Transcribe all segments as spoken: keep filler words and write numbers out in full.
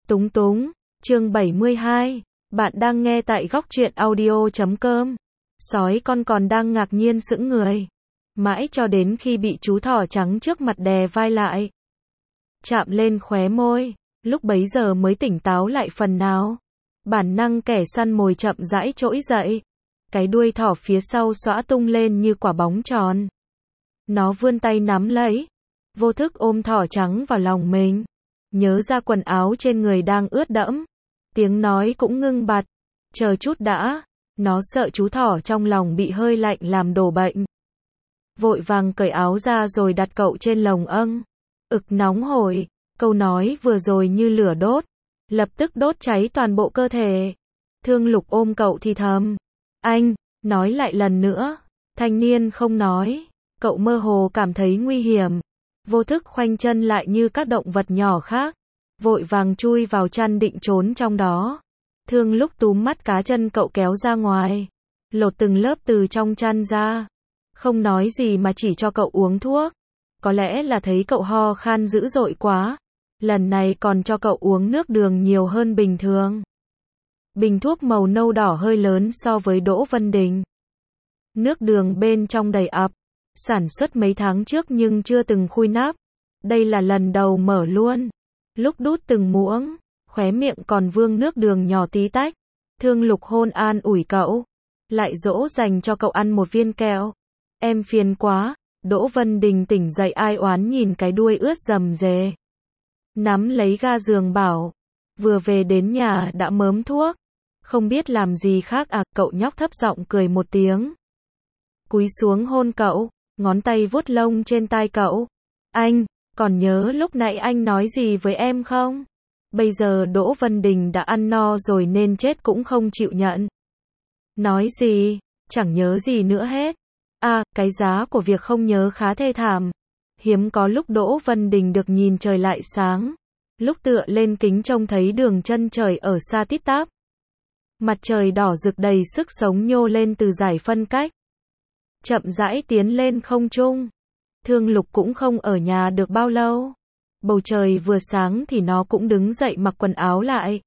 Túng túng, chương bảy mươi hai, bạn đang nghe tại góc truyện audio chấm com. Sói con còn đang ngạc nhiên sững người. Mãi cho đến khi bị chú thỏ trắng trước mặt đè vai lại. Chạm lên khóe môi, lúc bấy giờ mới tỉnh táo lại phần nào. Bản năng kẻ săn mồi chậm rãi trỗi dậy. Cái đuôi thỏ phía sau xõa tung lên như quả bóng tròn. Nó vươn tay nắm lấy, vô thức ôm thỏ trắng vào lòng mình. Nhớ ra quần áo trên người đang ướt đẫm. Tiếng nói cũng ngưng bặt. Chờ chút đã. Nó sợ chú thỏ trong lòng bị hơi lạnh làm đổ bệnh. Vội vàng cởi áo ra rồi đặt cậu trên lồng âng. Ực nóng hổi. Câu nói vừa rồi như lửa đốt. Lập tức đốt cháy toàn bộ cơ thể. Thương Lục ôm cậu thì thầm. Anh, nói lại lần nữa. Thanh niên không nói. Cậu mơ hồ cảm thấy nguy hiểm. Vô thức khoanh chân lại như các động vật nhỏ khác. Vội vàng chui vào chăn định trốn trong đó. Thương Lúc túm mắt cá chân cậu kéo ra ngoài. Lột từng lớp từ trong chăn ra. Không nói gì mà chỉ cho cậu uống thuốc. Có lẽ là thấy cậu ho khan dữ dội quá. Lần này còn cho cậu uống nước đường nhiều hơn bình thường. Bình thuốc màu nâu đỏ hơi lớn so với Đỗ Vân Đình. Nước đường bên trong đầy ắp. Sản xuất mấy tháng trước nhưng chưa từng khui nắp. Đây là lần đầu mở luôn. Lúc đút từng muỗng, khóe miệng còn vương nước đường nhỏ tí tách. Thương Lục hôn an ủi cậu. Lại dỗ dành cho cậu ăn một viên kẹo. Em phiền quá. Đỗ Vân Đình tỉnh dậy ai oán nhìn cái đuôi ướt rầm rề. Nắm lấy ga giường bảo. Vừa về đến nhà đã mớm thuốc. Không biết làm gì khác à, cậu nhóc thấp giọng cười một tiếng. Cúi xuống hôn cậu. Ngón tay vuốt lông trên tai cậu. Anh, còn nhớ lúc nãy anh nói gì với em không? Bây giờ Đỗ Vân Đình đã ăn no rồi nên chết cũng không chịu nhận. Nói gì? Chẳng nhớ gì nữa hết. À, cái giá của việc không nhớ khá thê thảm. Hiếm có lúc Đỗ Vân Đình được nhìn trời lại sáng. Lúc tựa lên kính trông thấy đường chân trời ở xa tít tắp. Mặt trời đỏ rực đầy sức sống nhô lên từ dải phân cách. Chậm rãi tiến lên không trung. Thương Lục cũng không ở nhà được bao lâu. Bầu trời vừa sáng thì nó cũng đứng dậy mặc quần áo lại.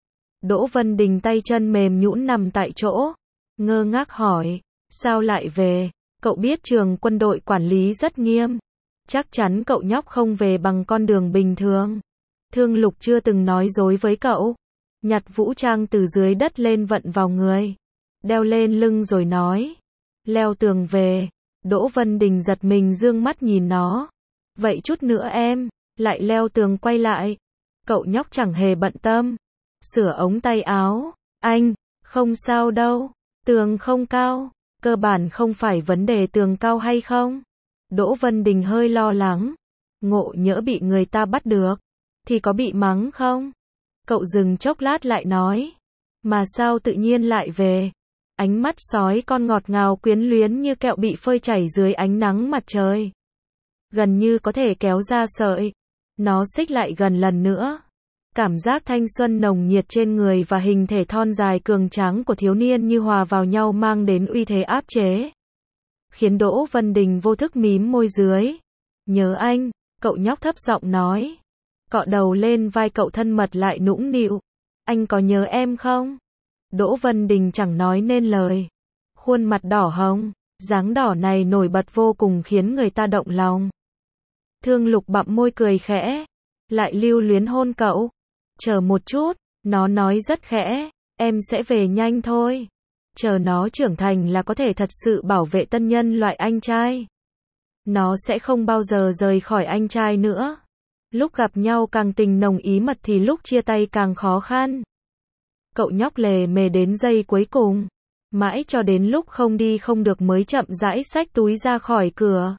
Đỗ Vân Đình tay chân mềm nhũn nằm tại chỗ. Ngơ ngác hỏi. Sao lại về? Cậu biết trường quân đội quản lý rất nghiêm. Chắc chắn cậu nhóc không về bằng con đường bình thường. Thương Lục chưa từng nói dối với cậu. Nhặt vũ trang từ dưới đất lên vận vào người. Đeo lên lưng rồi nói. Leo tường về. Đỗ Vân Đình giật mình dương mắt nhìn nó. Vậy chút nữa em, lại leo tường quay lại. Cậu nhóc chẳng hề bận tâm. Sửa ống tay áo. Anh, không sao đâu. Tường không cao. Cơ bản không phải vấn đề tường cao hay không. Đỗ Vân Đình hơi lo lắng. Ngộ nhỡ bị người ta bắt được. Thì có bị mắng không? Cậu dừng chốc lát lại nói. Mà sao tự nhiên lại về? Ánh mắt sói con ngọt ngào quyến luyến như kẹo bị phơi chảy dưới ánh nắng mặt trời. Gần như có thể kéo ra sợi. Nó xích lại gần lần nữa. Cảm giác thanh xuân nồng nhiệt trên người và hình thể thon dài cường tráng của thiếu niên như hòa vào nhau mang đến uy thế áp chế. Khiến Đỗ Vân Đình vô thức mím môi dưới. Nhớ anh, cậu nhóc thấp giọng nói. Cọ đầu lên vai cậu thân mật lại nũng nịu. Anh có nhớ em không? Đỗ Vân Đình chẳng nói nên lời. Khuôn mặt đỏ hồng, dáng đỏ này nổi bật vô cùng khiến người ta động lòng. Thương Lục bặm môi cười khẽ. Lại lưu luyến hôn cậu. Chờ một chút, nó nói rất khẽ. Em sẽ về nhanh thôi. Chờ nó trưởng thành là có thể thật sự bảo vệ tân nhân loại anh trai. Nó sẽ không bao giờ rời khỏi anh trai nữa. Lúc gặp nhau càng tình nồng ý mật thì lúc chia tay càng khó khăn. Cậu nhóc lề mề đến giây cuối cùng. Mãi cho đến lúc không đi không được mới chậm rãi xách túi ra khỏi cửa.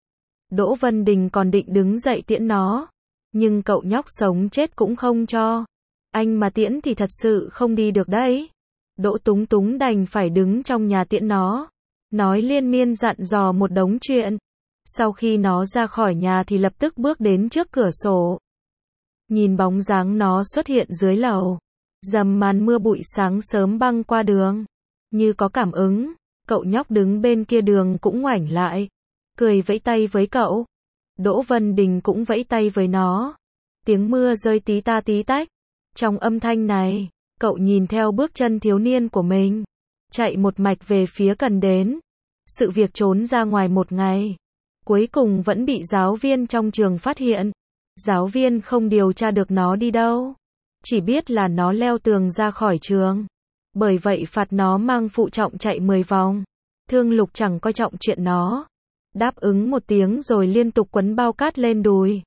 Đỗ Vân Đình còn định đứng dậy tiễn nó. Nhưng cậu nhóc sống chết cũng không cho. Anh mà tiễn thì thật sự không đi được đấy. Đỗ Túng Túng đành phải đứng trong nhà tiễn nó. Nói liên miên dặn dò một đống chuyện. Sau khi nó ra khỏi nhà thì lập tức bước đến trước cửa sổ. Nhìn bóng dáng nó xuất hiện dưới lầu. Dầm màn mưa bụi sáng sớm băng qua đường. Như có cảm ứng, cậu nhóc đứng bên kia đường cũng ngoảnh lại. Cười vẫy tay với cậu. Đỗ Vân Đình cũng vẫy tay với nó. Tiếng mưa rơi tí ta tí tách. Trong âm thanh này, cậu nhìn theo bước chân thiếu niên của mình, chạy một mạch về phía cần đến. Sự việc trốn ra ngoài một ngày, cuối cùng vẫn bị giáo viên trong trường phát hiện. Giáo viên không điều tra được nó đi đâu, chỉ biết là nó leo tường ra khỏi trường. Bởi vậy phạt nó mang phụ trọng chạy mười vòng. Thương Lục chẳng coi trọng chuyện nó, đáp ứng một tiếng rồi liên tục quấn bao cát lên đùi,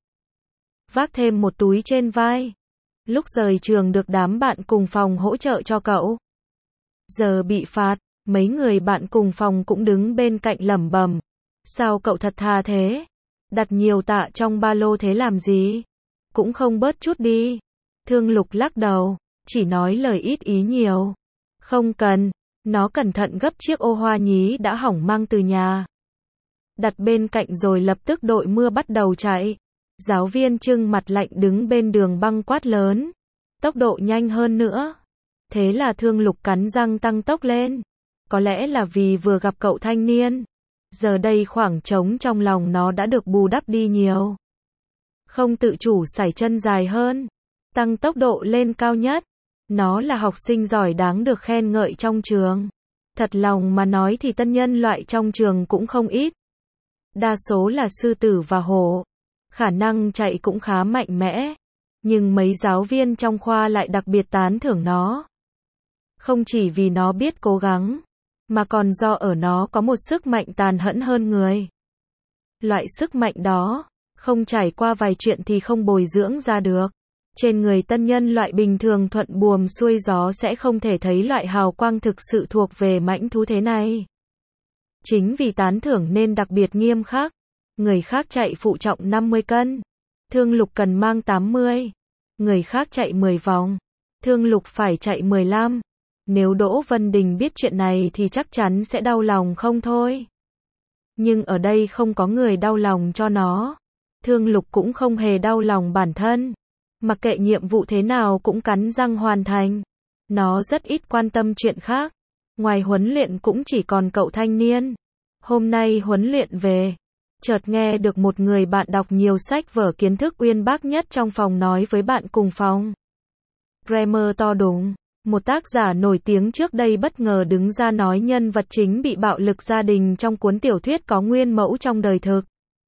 vác thêm một túi trên vai. Lúc rời trường được đám bạn cùng phòng hỗ trợ cho cậu. Giờ bị phạt, mấy người bạn cùng phòng cũng đứng bên cạnh lẩm bẩm. Sao cậu thật thà thế? Đặt nhiều tạ trong ba lô thế làm gì? Cũng không bớt chút đi. Thương Lục lắc đầu, chỉ nói lời ít ý nhiều. Không cần, nó cẩn thận gấp chiếc ô hoa nhí đã hỏng mang từ nhà. Đặt bên cạnh rồi lập tức đội mưa bắt đầu chạy. Giáo viên trưng mặt lạnh đứng bên đường băng quát lớn. Tốc độ nhanh hơn nữa. Thế là Thương Lục cắn răng tăng tốc lên. Có lẽ là vì vừa gặp cậu thanh niên. Giờ đây khoảng trống trong lòng nó đã được bù đắp đi nhiều. Không tự chủ sải chân dài hơn, tăng tốc độ lên cao nhất. Nó là học sinh giỏi đáng được khen ngợi trong trường. Thật lòng mà nói thì tân nhân loại trong trường cũng không ít. Đa số là sư tử và hổ. Khả năng chạy cũng khá mạnh mẽ. Nhưng mấy giáo viên trong khoa lại đặc biệt tán thưởng nó. Không chỉ vì nó biết cố gắng, mà còn do ở nó có một sức mạnh tàn nhẫn hơn người. Loại sức mạnh đó, không trải qua vài chuyện thì không bồi dưỡng ra được. Trên người tân nhân loại bình thường thuận buồm xuôi gió sẽ không thể thấy loại hào quang thực sự thuộc về mãnh thú thế này. Chính vì tán thưởng nên đặc biệt nghiêm khắc. Người khác chạy phụ trọng năm mươi cân, Thương Lục cần mang tám mươi. Người khác chạy mười vòng, Thương Lục phải chạy mười lăm. Nếu Đỗ Vân Đình biết chuyện này thì chắc chắn sẽ đau lòng không thôi. Nhưng ở đây không có người đau lòng cho nó. Thương Lục cũng không hề đau lòng bản thân. Mặc kệ nhiệm vụ thế nào cũng cắn răng hoàn thành. Nó rất ít quan tâm chuyện khác. Ngoài huấn luyện cũng chỉ còn cậu thanh niên. Hôm nay huấn luyện về, chợt nghe được một người bạn đọc nhiều sách vở kiến thức uyên bác nhất trong phòng nói với bạn cùng phòng. Grammar to đùng, một tác giả nổi tiếng trước đây bất ngờ đứng ra nói nhân vật chính bị bạo lực gia đình trong cuốn tiểu thuyết có nguyên mẫu trong đời thực.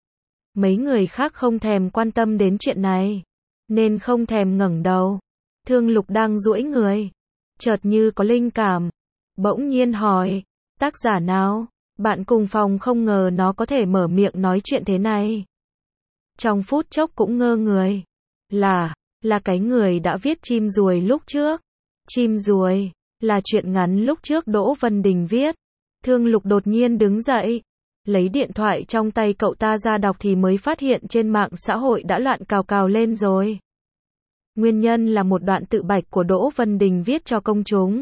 Mấy người khác không thèm quan tâm đến chuyện này, nên không thèm ngẩng đầu. Thương Lục đang duỗi người, chợt như có linh cảm, bỗng nhiên hỏi, tác giả nào? Bạn cùng phòng không ngờ nó có thể mở miệng nói chuyện thế này. Trong phút chốc cũng ngơ người. Là, là cái người đã viết Chim Ruồi lúc trước. Chim Ruồi, là chuyện ngắn lúc trước Đỗ Vân Đình viết. Thương Lục đột nhiên đứng dậy, lấy điện thoại trong tay cậu ta ra đọc thì mới phát hiện trên mạng xã hội đã loạn cào cào lên rồi. Nguyên nhân là một đoạn tự bạch của Đỗ Vân Đình viết cho công chúng.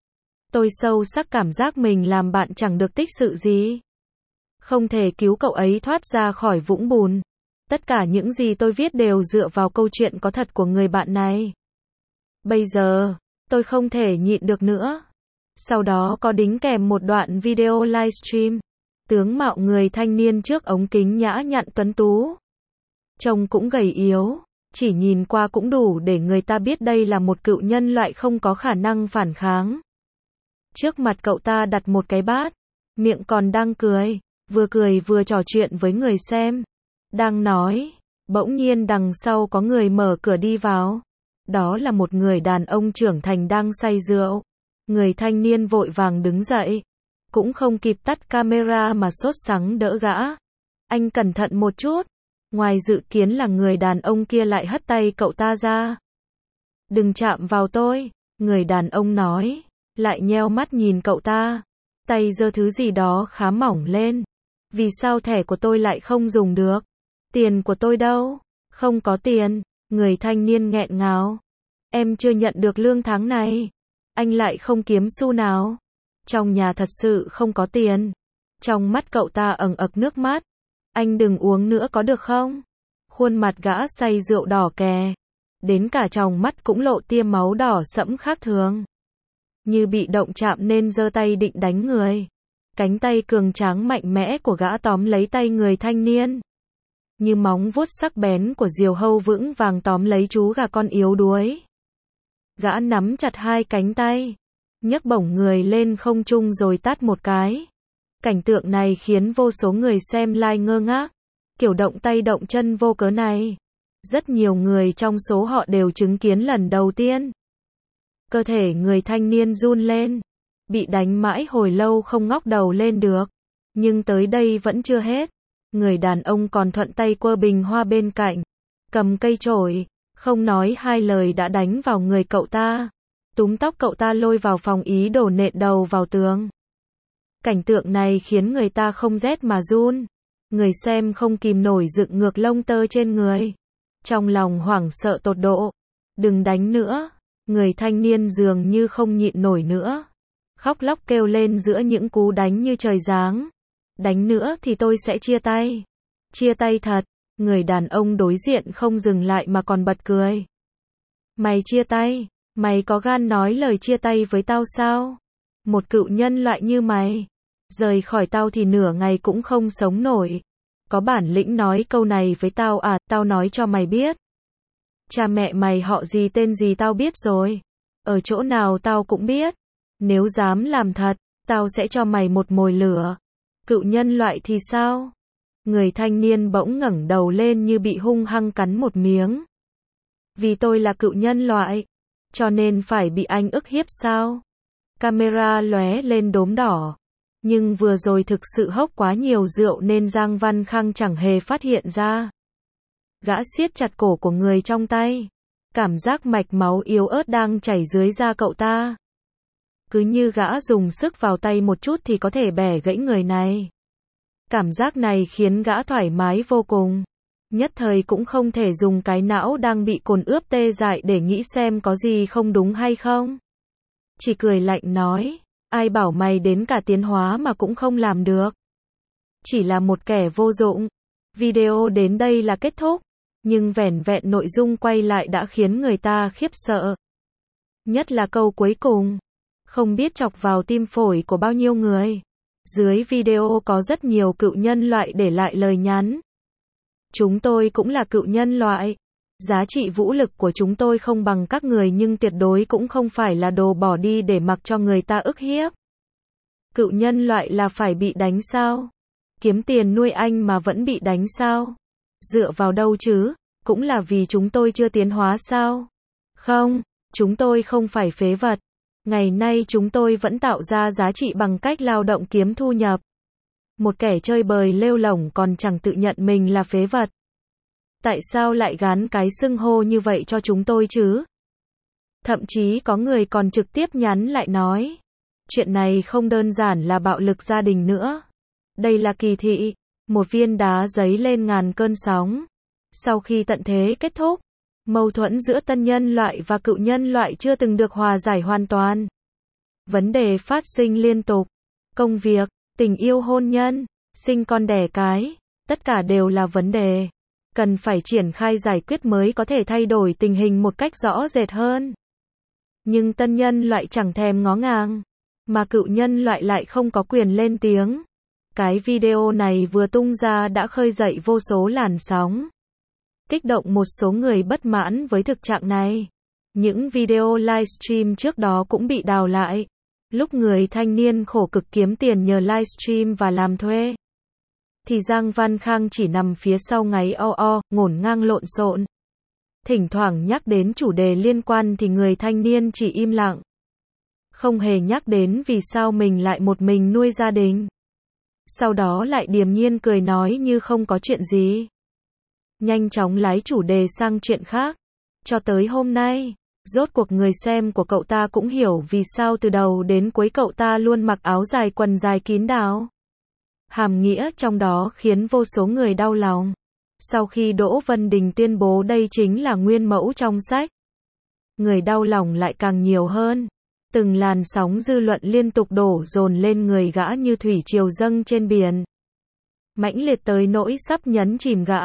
Tôi sâu sắc cảm giác mình làm bạn chẳng được tích sự gì. Không thể cứu cậu ấy thoát ra khỏi vũng bùn. Tất cả những gì tôi viết đều dựa vào câu chuyện có thật của người bạn này. Bây giờ, tôi không thể nhịn được nữa. Sau đó có đính kèm một đoạn video livestream. Tướng mạo người thanh niên trước ống kính nhã nhặn tuấn tú. Trông cũng gầy yếu, chỉ nhìn qua cũng đủ để người ta biết đây là một cựu nhân loại không có khả năng phản kháng. Trước mặt cậu ta đặt một cái bát, miệng còn đang cười, vừa cười vừa trò chuyện với người xem. Đang nói, bỗng nhiên đằng sau có người mở cửa đi vào. Đó là một người đàn ông trưởng thành đang say rượu. Người thanh niên vội vàng đứng dậy, cũng không kịp tắt camera mà sốt sắng đỡ gã. Anh cẩn thận một chút. Ngoài dự kiến là người đàn ông kia lại hất tay cậu ta ra. Đừng chạm vào tôi, người đàn ông nói, lại nheo mắt nhìn cậu ta. Tay giơ thứ gì đó khá mỏng lên. Vì sao thẻ của tôi lại không dùng được? Tiền của tôi đâu? Không có tiền. Người thanh niên nghẹn ngào. Em chưa nhận được lương tháng này. Anh lại không kiếm xu nào. Trong nhà thật sự không có tiền. Trong mắt cậu ta ẩn ực nước mắt. Anh đừng uống nữa có được không? Khuôn mặt gã say rượu đỏ kè. Đến cả tròng mắt cũng lộ tia máu đỏ sẫm khác thường. Như bị động chạm nên giơ tay định đánh người. Cánh tay cường tráng mạnh mẽ của gã tóm lấy tay người thanh niên. Như móng vuốt sắc bén của diều hâu vững vàng tóm lấy chú gà con yếu đuối. Gã nắm chặt hai cánh tay, nhấc bổng người lên không trung rồi tát một cái. Cảnh tượng này khiến vô số người xem live ngơ ngác. Kiểu động tay động chân vô cớ này, rất nhiều người trong số họ đều chứng kiến lần đầu tiên. Cơ thể người thanh niên run lên, bị đánh mãi hồi lâu không ngóc đầu lên được. Nhưng tới đây vẫn chưa hết. Người đàn ông còn thuận tay quơ bình hoa bên cạnh, cầm cây chổi, không nói hai lời đã đánh vào người cậu ta. Túm tóc cậu ta lôi vào phòng ý đồ nện đầu vào tường. Cảnh tượng này khiến người ta không rét mà run. Người xem không kìm nổi dựng ngược lông tơ trên người. Trong lòng hoảng sợ tột độ. Đừng đánh nữa. Người thanh niên dường như không nhịn nổi nữa. Khóc lóc kêu lên giữa những cú đánh như trời giáng. Đánh nữa thì tôi sẽ chia tay. Chia tay thật. Người đàn ông đối diện không dừng lại mà còn bật cười. Mày chia tay? Mày có gan nói lời chia tay với tao sao? Một cựu nhân loại như mày, rời khỏi tao thì nửa ngày cũng không sống nổi. Có bản lĩnh nói câu này với tao à? Tao nói cho mày biết. Cha mẹ mày họ gì tên gì tao biết rồi. Ở chỗ nào tao cũng biết. Nếu dám làm thật, tao sẽ cho mày một mồi lửa. Cựu nhân loại thì sao? Người thanh niên bỗng ngẩng đầu lên như bị hung hăng cắn một miếng. Vì tôi là cựu nhân loại, cho nên phải bị anh ức hiếp sao? Camera lóe lên đốm đỏ. Nhưng vừa rồi thực sự hốc quá nhiều rượu nên Giang Văn Khang chẳng hề phát hiện ra. Gã siết chặt cổ của người trong tay. Cảm giác mạch máu yếu ớt đang chảy dưới da cậu ta. Cứ như gã dùng sức vào tay một chút thì có thể bẻ gãy người này. Cảm giác này khiến gã thoải mái vô cùng. Nhất thời cũng không thể dùng cái não đang bị cồn ướp tê dại để nghĩ xem có gì không đúng hay không. Chỉ cười lạnh nói, ai bảo mày đến cả tiến hóa mà cũng không làm được. Chỉ là một kẻ vô dụng. Video đến đây là kết thúc. Nhưng vẻn vẹn nội dung quay lại đã khiến người ta khiếp sợ. Nhất là câu cuối cùng. Không biết chọc vào tim phổi của bao nhiêu người. Dưới video có rất nhiều cựu nhân loại để lại lời nhắn. Chúng tôi cũng là cựu nhân loại. Giá trị vũ lực của chúng tôi không bằng các người nhưng tuyệt đối cũng không phải là đồ bỏ đi để mặc cho người ta ức hiếp. Cựu nhân loại là phải bị đánh sao? Kiếm tiền nuôi anh mà vẫn bị đánh sao? Dựa vào đâu chứ? Cũng là vì chúng tôi chưa tiến hóa sao? Không, chúng tôi không phải phế vật. Ngày nay chúng tôi vẫn tạo ra giá trị bằng cách lao động kiếm thu nhập. Một kẻ chơi bời lêu lổng còn chẳng tự nhận mình là phế vật. Tại sao lại gán cái xưng hô như vậy cho chúng tôi chứ? Thậm chí có người còn trực tiếp nhắn lại nói. Chuyện này không đơn giản là bạo lực gia đình nữa. Đây là kỳ thị. Một viên đá giấy lên ngàn cơn sóng. Sau khi tận thế kết thúc, mâu thuẫn giữa tân nhân loại và cựu nhân loại chưa từng được hòa giải hoàn toàn. Vấn đề phát sinh liên tục. Công việc, tình yêu hôn nhân, sinh con đẻ cái, tất cả đều là vấn đề. Cần phải triển khai giải quyết mới có thể thay đổi tình hình một cách rõ rệt hơn. Nhưng tân nhân loại chẳng thèm ngó ngàng, mà cựu nhân loại lại không có quyền lên tiếng. Cái video này vừa tung ra đã khơi dậy vô số làn sóng. Kích động một số người bất mãn với thực trạng này. Những video livestream trước đó cũng bị đào lại. Lúc người thanh niên khổ cực kiếm tiền nhờ livestream và làm thuê, thì Giang Văn Khang chỉ nằm phía sau ngáy o o, ngổn ngang lộn xộn. Thỉnh thoảng nhắc đến chủ đề liên quan thì người thanh niên chỉ im lặng. Không hề nhắc đến vì sao mình lại một mình nuôi gia đình. Sau đó lại điềm nhiên cười nói như không có chuyện gì. Nhanh chóng lái chủ đề sang chuyện khác. Cho tới hôm nay, rốt cuộc người xem của cậu ta cũng hiểu vì sao từ đầu đến cuối cậu ta luôn mặc áo dài quần dài kín đáo. Hàm nghĩa trong đó khiến vô số người đau lòng. Sau khi Đỗ Vân Đình tuyên bố đây chính là nguyên mẫu trong sách, người đau lòng lại càng nhiều hơn. Từng làn sóng dư luận liên tục đổ dồn lên người gã như thủy triều dâng trên biển. Mãnh liệt tới nỗi sắp nhấn chìm gã.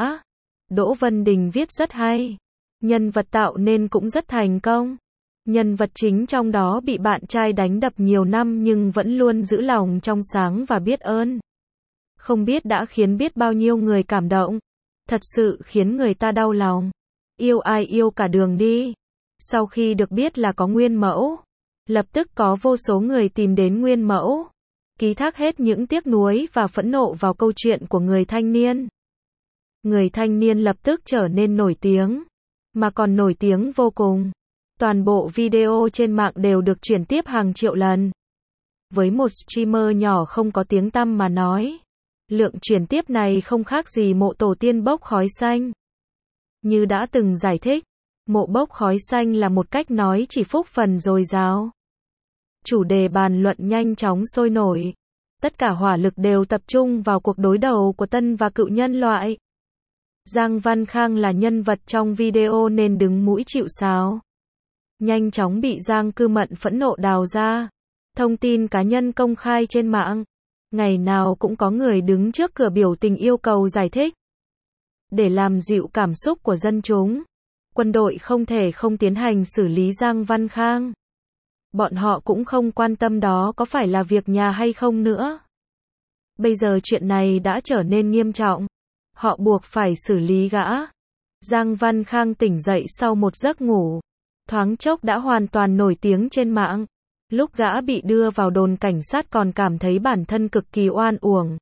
Đỗ Vân Đình viết rất hay. Nhân vật tạo nên cũng rất thành công. Nhân vật chính trong đó bị bạn trai đánh đập nhiều năm nhưng vẫn luôn giữ lòng trong sáng và biết ơn. Không biết đã khiến biết bao nhiêu người cảm động. Thật sự khiến người ta đau lòng. Yêu ai yêu cả đường đi. Sau khi được biết là có nguyên mẫu, lập tức có vô số người tìm đến nguyên mẫu, ký thác hết những tiếc nuối và phẫn nộ vào câu chuyện của người thanh niên. Người thanh niên lập tức trở nên nổi tiếng, mà còn nổi tiếng vô cùng. Toàn bộ video trên mạng đều được chuyển tiếp hàng triệu lần. Với một streamer nhỏ không có tiếng tăm mà nói, lượng chuyển tiếp này không khác gì mộ tổ tiên bốc khói xanh. Như đã từng giải thích, mộ bốc khói xanh là một cách nói chỉ phúc phần dồi dào. Chủ đề bàn luận nhanh chóng sôi nổi. Tất cả hỏa lực đều tập trung vào cuộc đối đầu của tân và cựu nhân loại. Giang Văn Khang là nhân vật trong video nên đứng mũi chịu sào. Nhanh chóng bị Giang Cư Mận phẫn nộ đào ra. Thông tin cá nhân công khai trên mạng. Ngày nào cũng có người đứng trước cửa biểu tình yêu cầu giải thích. Để làm dịu cảm xúc của dân chúng, quân đội không thể không tiến hành xử lý Giang Văn Khang. Bọn họ cũng không quan tâm đó có phải là việc nhà hay không nữa. Bây giờ chuyện này đã trở nên nghiêm trọng. Họ buộc phải xử lý gã. Giang Văn Khang tỉnh dậy sau một giấc ngủ. Thoáng chốc đã hoàn toàn nổi tiếng trên mạng. Lúc gã bị đưa vào đồn cảnh sát còn cảm thấy bản thân cực kỳ oan uổng.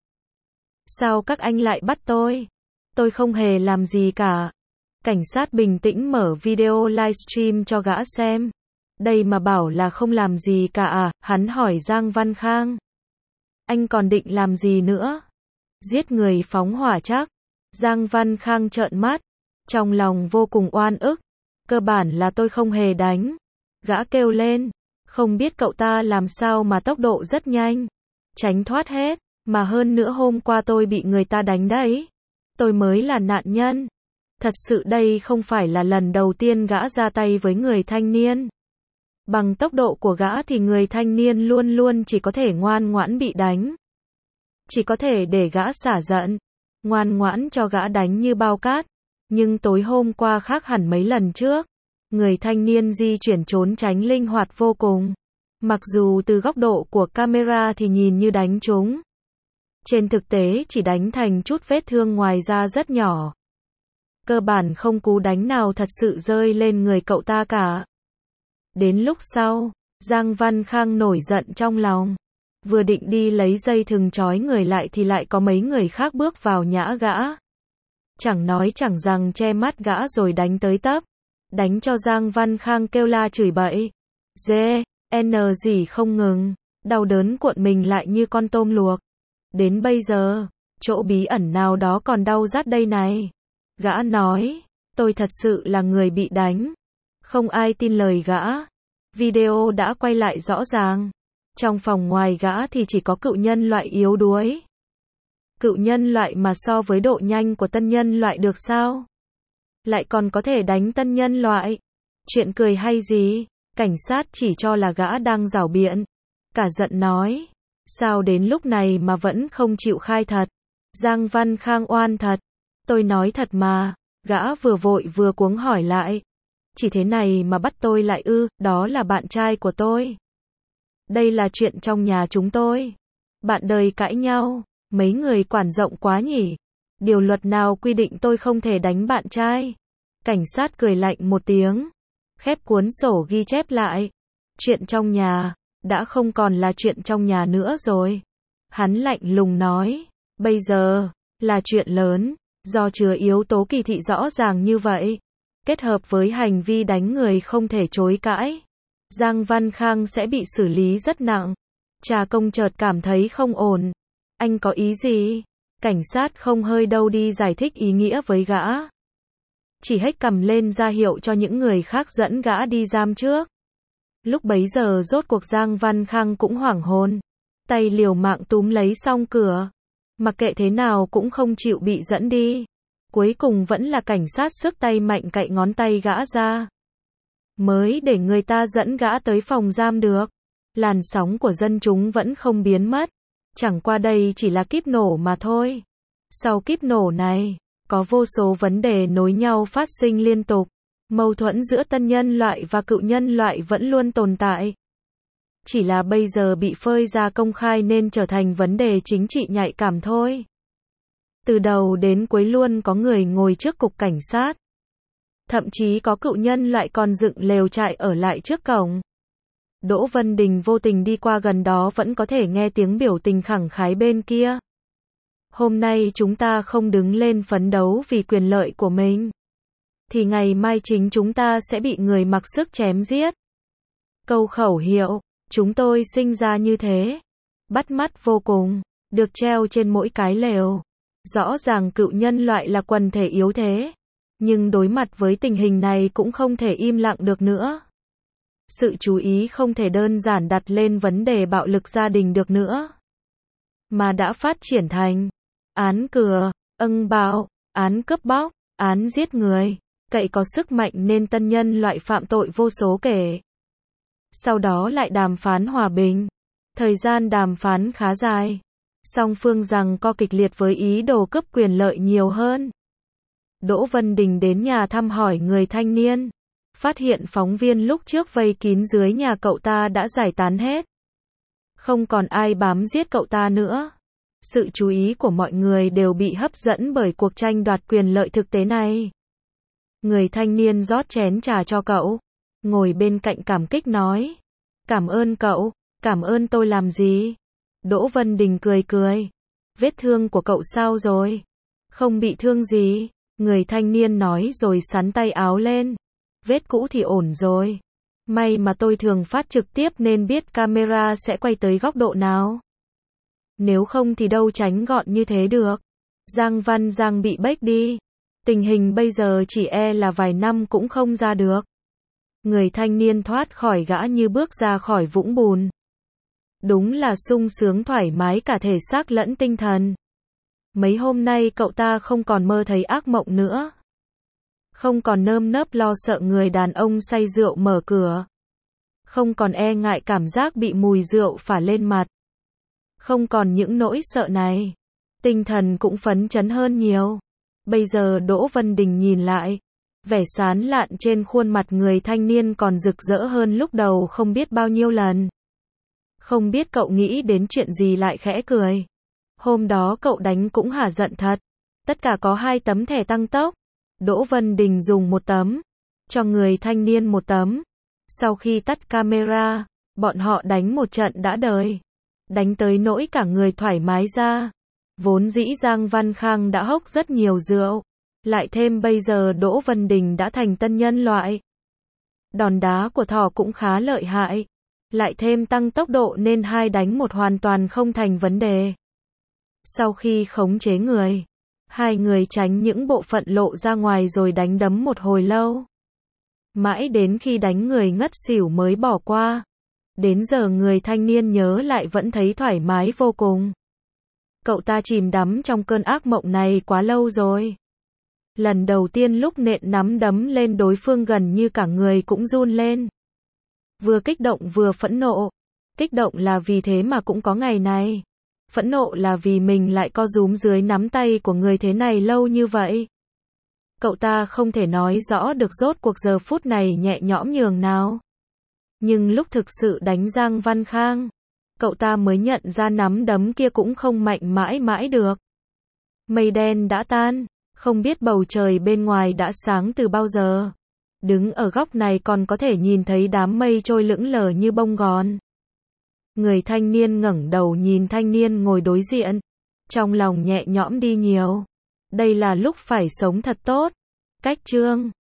Sao các anh lại bắt tôi? Tôi không hề làm gì cả. Cảnh sát bình tĩnh mở video livestream cho gã xem. Đây mà bảo là không làm gì cả à? Hắn hỏi Giang Văn Khang. Anh còn định làm gì nữa? Giết người phóng hỏa chắc. Giang Văn Khang trợn mắt. Trong lòng vô cùng oan ức. Cơ bản là tôi không hề đánh. Gã kêu lên. Không biết cậu ta làm sao mà tốc độ rất nhanh. Tránh thoát hết. Mà hơn nữa hôm qua tôi bị người ta đánh đấy. Tôi mới là nạn nhân. Thật sự đây không phải là lần đầu tiên gã ra tay với người thanh niên. Bằng tốc độ của gã thì người thanh niên luôn luôn chỉ có thể ngoan ngoãn bị đánh. Chỉ có thể để gã xả giận. Ngoan ngoãn cho gã đánh như bao cát. Nhưng tối hôm qua khác hẳn mấy lần trước. Người thanh niên di chuyển trốn tránh linh hoạt vô cùng. Mặc dù từ góc độ của camera thì nhìn như đánh trúng. Trên thực tế chỉ đánh thành chút vết thương ngoài da rất nhỏ. Cơ bản không cú đánh nào thật sự rơi lên người cậu ta cả. Đến lúc sau, Giang Văn Khang nổi giận trong lòng. Vừa định đi lấy dây thừng trói người lại thì lại có mấy người khác bước vào nhã gã. Chẳng nói chẳng rằng che mắt gã rồi đánh tới tấp. Đánh cho Giang Văn Khang kêu la chửi bậy. Dê, N gì không ngừng. Đau đớn cuộn mình lại như con tôm luộc. Đến bây giờ, chỗ bí ẩn nào đó còn đau rát đây này. Gã nói, tôi thật sự là người bị đánh. Không ai tin lời gã. Video đã quay lại rõ ràng. Trong phòng ngoài gã thì chỉ có cựu nhân loại yếu đuối. Cựu nhân loại mà so với độ nhanh của tân nhân loại được sao? Lại còn có thể đánh tân nhân loại. Chuyện cười hay gì? Cảnh sát chỉ cho là gã đang giảo biện. Cả giận nói. Sao đến lúc này mà vẫn không chịu khai thật? Giang Văn Khang oan thật. Tôi nói thật mà. Gã vừa vội vừa cuống hỏi lại. Chỉ thế này mà bắt tôi lại ư? Đó là bạn trai của tôi. Đây là chuyện trong nhà chúng tôi. Bạn đời cãi nhau. Mấy người quản rộng quá nhỉ? Điều luật nào quy định tôi không thể đánh bạn trai? Cảnh sát cười lạnh một tiếng. Khép cuốn sổ ghi chép lại. Chuyện trong nhà đã không còn là chuyện trong nhà nữa rồi. Hắn lạnh lùng nói. Bây giờ là chuyện lớn. Do chứa yếu tố kỳ thị rõ ràng như vậy, kết hợp với hành vi đánh người không thể chối cãi, Giang Văn Khang sẽ bị xử lý rất nặng. Trà Công chợt cảm thấy không ổn. Anh có ý gì? Cảnh sát không hơi đâu đi giải thích ý nghĩa với gã. Chỉ hếch cầm lên ra hiệu cho những người khác dẫn gã đi giam trước. Lúc bấy giờ rốt cuộc Giang Văn Khang cũng hoảng hồn. Tay liều mạng túm lấy song cửa. Mặc kệ thế nào cũng không chịu bị dẫn đi. Cuối cùng vẫn là cảnh sát xước tay mạnh cạy ngón tay gã ra. Mới để người ta dẫn gã tới phòng giam được. Làn sóng của dân chúng vẫn không biến mất. Chẳng qua đây chỉ là kíp nổ mà thôi. Sau kíp nổ này, có vô số vấn đề nối nhau phát sinh liên tục. Mâu thuẫn giữa tân nhân loại và cựu nhân loại vẫn luôn tồn tại. Chỉ là bây giờ bị phơi ra công khai nên trở thành vấn đề chính trị nhạy cảm thôi. Từ đầu đến cuối luôn có người ngồi trước cục cảnh sát. Thậm chí có cựu nhân loại còn dựng lều trại ở lại trước cổng. Đỗ Vân Đình vô tình đi qua gần đó vẫn có thể nghe tiếng biểu tình khẳng khái bên kia. Hôm nay chúng ta không đứng lên phấn đấu vì quyền lợi của mình, thì ngày mai chính chúng ta sẽ bị người mặc sức chém giết. Câu khẩu hiệu, chúng tôi sinh ra như thế, bắt mắt vô cùng, được treo trên mỗi cái lều. Rõ ràng cựu nhân loại là quần thể yếu thế, nhưng đối mặt với tình hình này cũng không thể im lặng được nữa. Sự chú ý không thể đơn giản đặt lên vấn đề bạo lực gia đình được nữa, mà đã phát triển thành án cừa, âng bạo, án cướp bóc, án giết người, cậy có sức mạnh nên tân nhân loại phạm tội vô số kể. Sau đó lại đàm phán hòa bình. Thời gian đàm phán khá dài. Song phương giằng co kịch liệt với ý đồ cướp quyền lợi nhiều hơn. Đỗ Vân Đình đến nhà thăm hỏi người thanh niên. Phát hiện phóng viên lúc trước vây kín dưới nhà cậu ta đã giải tán hết. Không còn ai bám giết cậu ta nữa. Sự chú ý của mọi người đều bị hấp dẫn bởi cuộc tranh đoạt quyền lợi thực tế này. Người thanh niên rót chén trà cho cậu. Ngồi bên cạnh cảm kích nói. Cảm ơn cậu, cảm ơn tôi làm gì? Đỗ Vân Đình cười cười. Vết thương của cậu sao rồi? Không bị thương gì. Người thanh niên nói rồi xắn tay áo lên. Vết cũ thì ổn rồi. May mà tôi thường phát trực tiếp nên biết camera sẽ quay tới góc độ nào. Nếu không thì đâu tránh gọn như thế được. Giang Văn Giang bị bách đi. Tình hình bây giờ chỉ e là vài năm cũng không ra được. Người thanh niên thoát khỏi gã như bước ra khỏi vũng bùn. Đúng là sung sướng thoải mái cả thể xác lẫn tinh thần. Mấy hôm nay cậu ta không còn mơ thấy ác mộng nữa. Không còn nơm nớp lo sợ người đàn ông say rượu mở cửa. Không còn e ngại cảm giác bị mùi rượu phả lên mặt. Không còn những nỗi sợ này. Tinh thần cũng phấn chấn hơn nhiều. Bây giờ Đỗ Vân Đình nhìn lại. Vẻ sán lạn trên khuôn mặt người thanh niên còn rực rỡ hơn lúc đầu không biết bao nhiêu lần. Không biết cậu nghĩ đến chuyện gì lại khẽ cười. Hôm đó cậu đánh cũng hả giận thật. Tất cả có hai tấm thẻ tăng tốc. Đỗ Vân Đình dùng một tấm. Cho người thanh niên một tấm. Sau khi tắt camera, bọn họ đánh một trận đã đời. Đánh tới nỗi cả người thoải mái ra. Vốn dĩ Giang Văn Khang đã hốc rất nhiều rượu. Lại thêm bây giờ Đỗ Vân Đình đã thành tân nhân loại. Đòn đá của thỏ cũng khá lợi hại. Lại thêm tăng tốc độ nên hai đánh một hoàn toàn không thành vấn đề. Sau khi khống chế người, hai người tránh những bộ phận lộ ra ngoài rồi đánh đấm một hồi lâu. Mãi đến khi đánh người ngất xỉu mới bỏ qua. Đến giờ người thanh niên nhớ lại vẫn thấy thoải mái vô cùng. Cậu ta chìm đắm trong cơn ác mộng này quá lâu rồi. Lần đầu tiên lúc nện nắm đấm lên đối phương gần như cả người cũng run lên. Vừa kích động vừa phẫn nộ. Kích động là vì thế mà cũng có ngày này. Phẫn nộ là vì mình lại co rúm dưới nắm tay của người thế này lâu như vậy. Cậu ta không thể nói rõ được rốt cuộc giờ phút này nhẹ nhõm nhường nào. Nhưng lúc thực sự đánh Giang Văn Khang, cậu ta mới nhận ra nắm đấm kia cũng không mạnh mãi mãi được. Mây đen đã tan, không biết bầu trời bên ngoài đã sáng từ bao giờ. Đứng ở góc này còn có thể nhìn thấy đám mây trôi lững lờ như bông gòn. Người thanh niên ngẩng đầu nhìn thanh niên ngồi đối diện. Trong lòng nhẹ nhõm đi nhiều. Đây là lúc phải sống thật tốt. Cách chương